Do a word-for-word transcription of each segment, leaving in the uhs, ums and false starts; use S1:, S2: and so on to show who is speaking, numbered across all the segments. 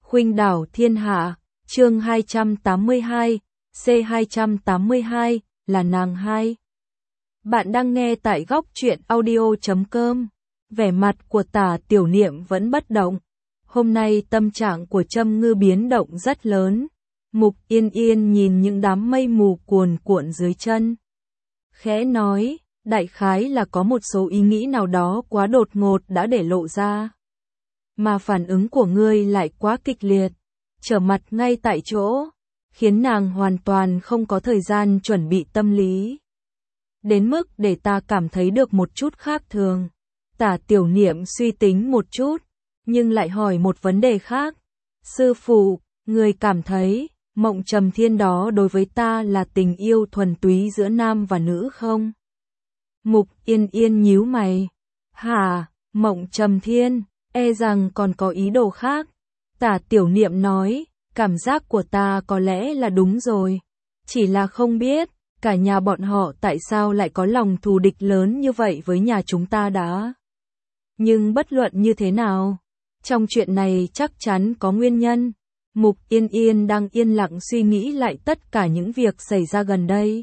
S1: Khuynh đảo thiên hạ, chương hai trăm tám mươi hai, C hai trăm tám mươi hai, là nàng hai. Bạn đang nghe tại góc truyện audio chấm com. Vẻ mặt của Tả Tiểu Niệm vẫn bất động. Hôm nay tâm trạng của Trâm Ngư biến động rất lớn. Mục Yên Yên nhìn những đám mây mù cuồn cuộn dưới chân. Khẽ nói, đại khái là có một số ý nghĩ nào đó quá đột ngột đã để lộ ra. Mà phản ứng của ngươi lại quá kịch liệt, trở mặt ngay tại chỗ, khiến nàng hoàn toàn không có thời gian chuẩn bị tâm lý. Đến mức để ta cảm thấy được một chút khác thường. Tả Tiểu Niệm suy tính một chút, nhưng lại hỏi một vấn đề khác. Sư phụ, người cảm thấy, mộng trầm thiên đó đối với ta là tình yêu thuần túy giữa nam và nữ không? Mục Yên Yên nhíu mày. Hả, mộng trầm thiên, e rằng còn có ý đồ khác. Tả Tiểu Niệm nói, cảm giác của ta có lẽ là đúng rồi. Chỉ là không biết, cả nhà bọn họ tại sao lại có lòng thù địch lớn như vậy với nhà chúng ta đã. Nhưng bất luận như thế nào, trong chuyện này chắc chắn có nguyên nhân. Mục Yên Yên đang yên lặng suy nghĩ lại tất cả những việc xảy ra gần đây.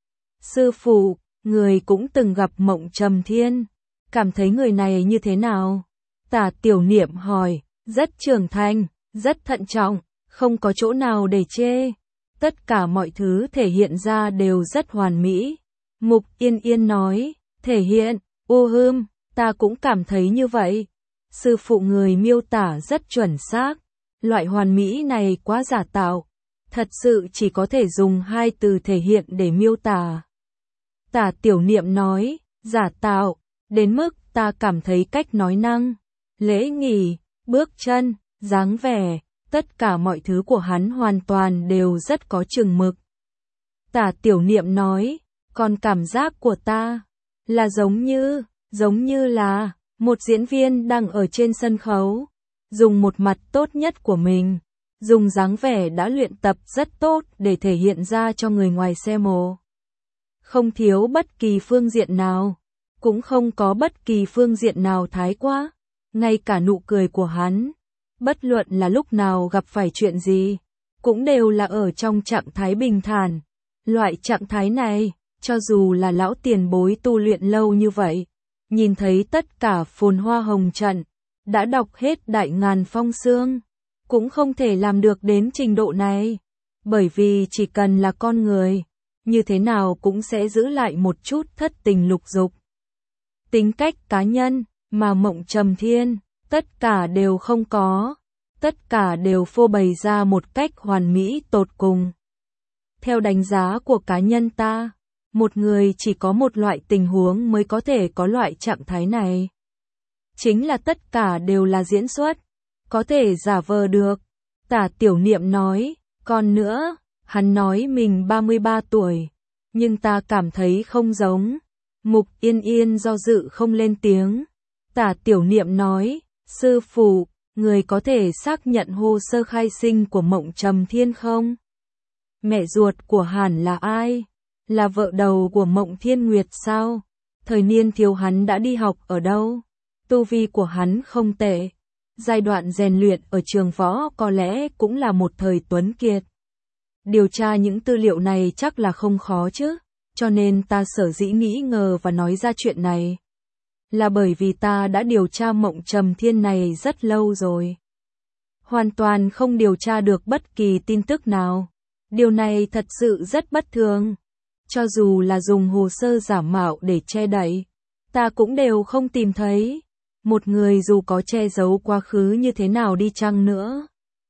S1: Sư phụ, người cũng từng gặp mộng trầm thiên, cảm thấy người này như thế nào? Tả Tiểu Niệm hỏi, rất trưởng thành, rất thận trọng, không có chỗ nào để chê. Tất cả mọi thứ thể hiện ra đều rất hoàn mỹ. Mục Yên Yên nói, thể hiện, u hưm, ta cũng cảm thấy như vậy. Sư phụ người miêu tả rất chuẩn xác. Loại hoàn mỹ này quá giả tạo. Thật sự chỉ có thể dùng hai từ thể hiện để miêu tả. Tả Tiểu Niệm nói, giả tạo, đến mức ta cảm thấy cách nói năng, lễ nghỉ, bước chân, dáng vẻ, tất cả mọi thứ của hắn hoàn toàn đều rất có chừng mực. Tả Tiểu Niệm nói, còn cảm giác của ta là giống như, giống như là một diễn viên đang ở trên sân khấu, dùng một mặt tốt nhất của mình, dùng dáng vẻ đã luyện tập rất tốt để thể hiện ra cho người ngoài xem mồ. Không thiếu bất kỳ phương diện nào, cũng không có bất kỳ phương diện nào thái quá, ngay cả nụ cười của hắn, bất luận là lúc nào gặp phải chuyện gì, cũng đều là ở trong trạng thái bình thản. Loại trạng thái này, cho dù là lão tiền bối tu luyện lâu như vậy, nhìn thấy tất cả phồn hoa hồng trận, đã đọc hết Đại Ngàn Phong Xương, cũng không thể làm được đến trình độ này. Bởi vì chỉ cần là con người, như thế nào cũng sẽ giữ lại một chút thất tình lục dục. Tính cách cá nhân, mà mộng trầm thiên, tất cả đều không có, tất cả đều phô bày ra một cách hoàn mỹ tột cùng. Theo đánh giá của cá nhân ta, một người chỉ có một loại tình huống mới có thể có loại trạng thái này. Chính là tất cả đều là diễn xuất, có thể giả vờ được. Tả Tiểu Niệm nói, còn nữa, hắn nói mình ba mươi ba tuổi, nhưng ta cảm thấy không giống. Mục Yên Yên do dự không lên tiếng. Tả Tiểu Niệm nói, sư phụ, người có thể xác nhận hồ sơ khai sinh của mộng trầm thiên không? Mẹ ruột của hắn là ai? Là vợ đầu của Mộng Thiên Nguyệt sao? Thời niên thiếu hắn đã đi học ở đâu? Tu vi của hắn không tệ. Giai đoạn rèn luyện ở trường võ có lẽ cũng là một thời tuấn kiệt. Điều tra những tư liệu này chắc là không khó chứ, cho nên ta sở dĩ nghĩ ngờ và nói ra chuyện này. Là bởi vì ta đã điều tra mộng trầm thiên này rất lâu rồi. Hoàn toàn không điều tra được bất kỳ tin tức nào. Điều này thật sự rất bất thường. Cho dù là dùng hồ sơ giả mạo để che đậy, ta cũng đều không tìm thấy. Một người dù có che giấu quá khứ như thế nào đi chăng nữa,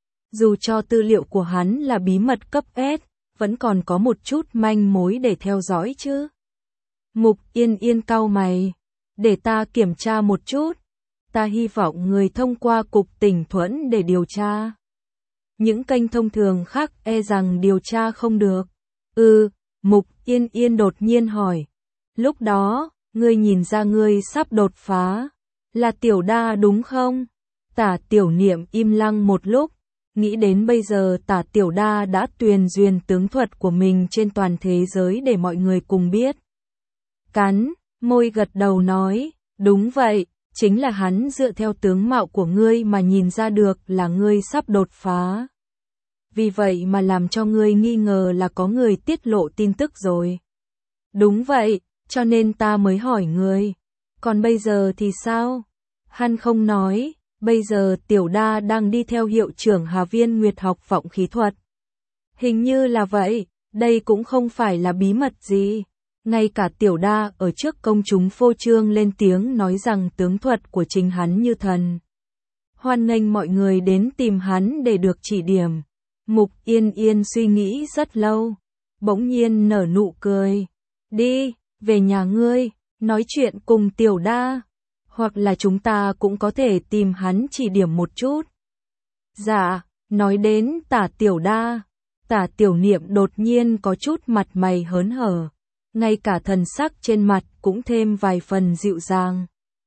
S1: dù cho tư liệu của hắn là bí mật cấp S, vẫn còn có một chút manh mối để theo dõi chứ. Mục Yên Yên cau mày, để ta kiểm tra một chút. Ta hy vọng người thông qua cục tỉnh thuẫn để điều tra. Những kênh thông thường khác e rằng điều tra không được. Ừ, Mục Yên Yên đột nhiên hỏi. Lúc đó, ngươi nhìn ra ngươi sắp đột phá. Là Tiểu Đa đúng không? Tả Tiểu Niệm im lặng một lúc. Nghĩ đến bây giờ Tả Tiểu Đa đã tuyền duyên tướng thuật của mình trên toàn thế giới để mọi người cùng biết. Cắn, môi gật đầu nói. Đúng vậy, chính là hắn dựa theo tướng mạo của ngươi mà nhìn ra được là ngươi sắp đột phá. Vì vậy mà làm cho ngươi nghi ngờ là có người tiết lộ tin tức rồi. Đúng vậy, cho nên ta mới hỏi ngươi. Còn bây giờ thì sao? Hắn không nói, bây giờ Tiểu Đa đang đi theo hiệu trưởng Hà Viên Nguyệt học vọng khí thuật. Hình như là vậy, đây cũng không phải là bí mật gì. Ngay cả Tiểu Đa ở trước công chúng phô trương lên tiếng nói rằng tướng thuật của chính hắn như thần. Hoan nghênh mọi người đến tìm hắn để được chỉ điểm. Mục Yên Yên suy nghĩ rất lâu, bỗng nhiên nở nụ cười. Đi, về nhà ngươi, nói chuyện cùng Tiểu Đa, hoặc là chúng ta cũng có thể tìm hắn chỉ điểm một chút. Dạ, nói đến Tả Tiểu Đa, Tả Tiểu Niệm đột nhiên có chút mặt mày hớn hở, ngay cả thần sắc trên mặt cũng thêm vài phần dịu dàng.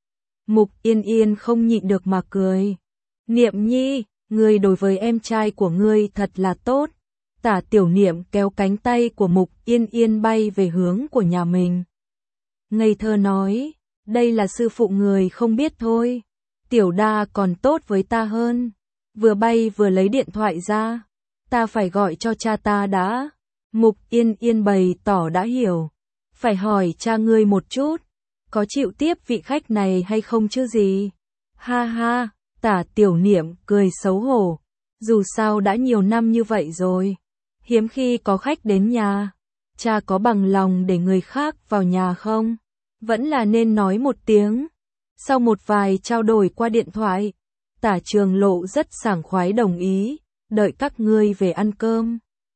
S1: Mục Yên Yên không nhịn được mà cười. Niệm nhi, ngươi đối với em trai của ngươi thật là tốt. Tả Tiểu Niệm kéo cánh tay của Mục Yên Yên bay về hướng của nhà mình. Ngây thơ nói, đây là sư phụ người không biết thôi. Tiểu Đa còn tốt với ta hơn. Vừa bay vừa lấy điện thoại ra. Ta phải gọi cho cha ta đã. Mục Yên Yên bày tỏ đã hiểu. Phải hỏi cha ngươi một chút. Có chịu tiếp vị khách này hay không chứ gì? Ha ha, Tả Tiểu Niệm cười xấu hổ. Dù sao đã nhiều năm như vậy rồi. Hiếm khi có khách đến nhà. Cha có bằng lòng để người khác vào nhà không? Vẫn là nên nói một tiếng. Sau một vài trao đổi qua điện thoại, Tả Trường Lộ rất sảng khoái đồng ý, đợi các ngươi về ăn cơm.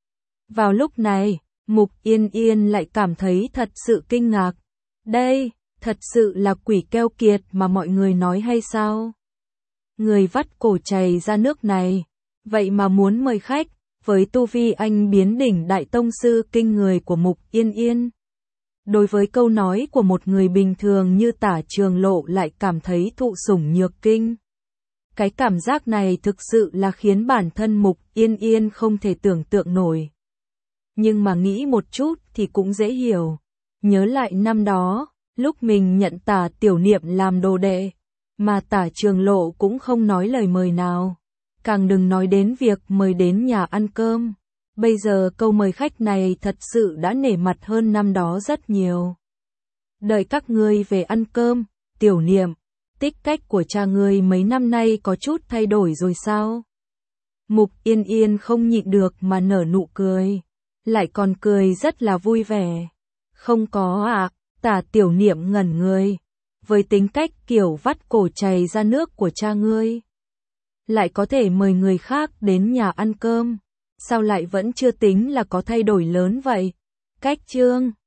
S1: Vào lúc này, Mục Yên Yên lại cảm thấy thật sự kinh ngạc. Đây, thật sự là quỷ keo kiệt mà mọi người nói hay sao? Người vắt cổ chày ra nước này, vậy mà muốn mời khách, với tu vi anh biến đỉnh đại tông sư kinh người của Mục Yên Yên. Đối với câu nói của một người bình thường như Tả Trường Lộ lại cảm thấy thụ sủng nhược kinh. Cái cảm giác này thực sự là khiến bản thân Mục Yên Yên không thể tưởng tượng nổi. Nhưng mà nghĩ một chút thì cũng dễ hiểu. Nhớ lại năm đó, lúc mình nhận Tả Tiểu Niệm làm đồ đệ, mà Tả Trường Lộ cũng không nói lời mời nào. Càng đừng nói đến việc mời đến nhà ăn cơm. Bây giờ câu mời khách này thật sự đã nể mặt hơn năm đó rất nhiều. Đợi các ngươi về ăn cơm, Tiểu Niệm, tích cách của cha ngươi mấy năm nay có chút thay đổi rồi sao? Mục Yên Yên không nhịn được mà nở nụ cười, lại còn cười rất là vui vẻ. Không có ạ, à, Tả Tiểu Niệm ngẩn người, với tính cách kiểu vắt cổ chày ra nước của cha ngươi, lại có thể mời người khác đến nhà ăn cơm. Sao lại vẫn chưa tính là có thay đổi lớn vậy? Cách chương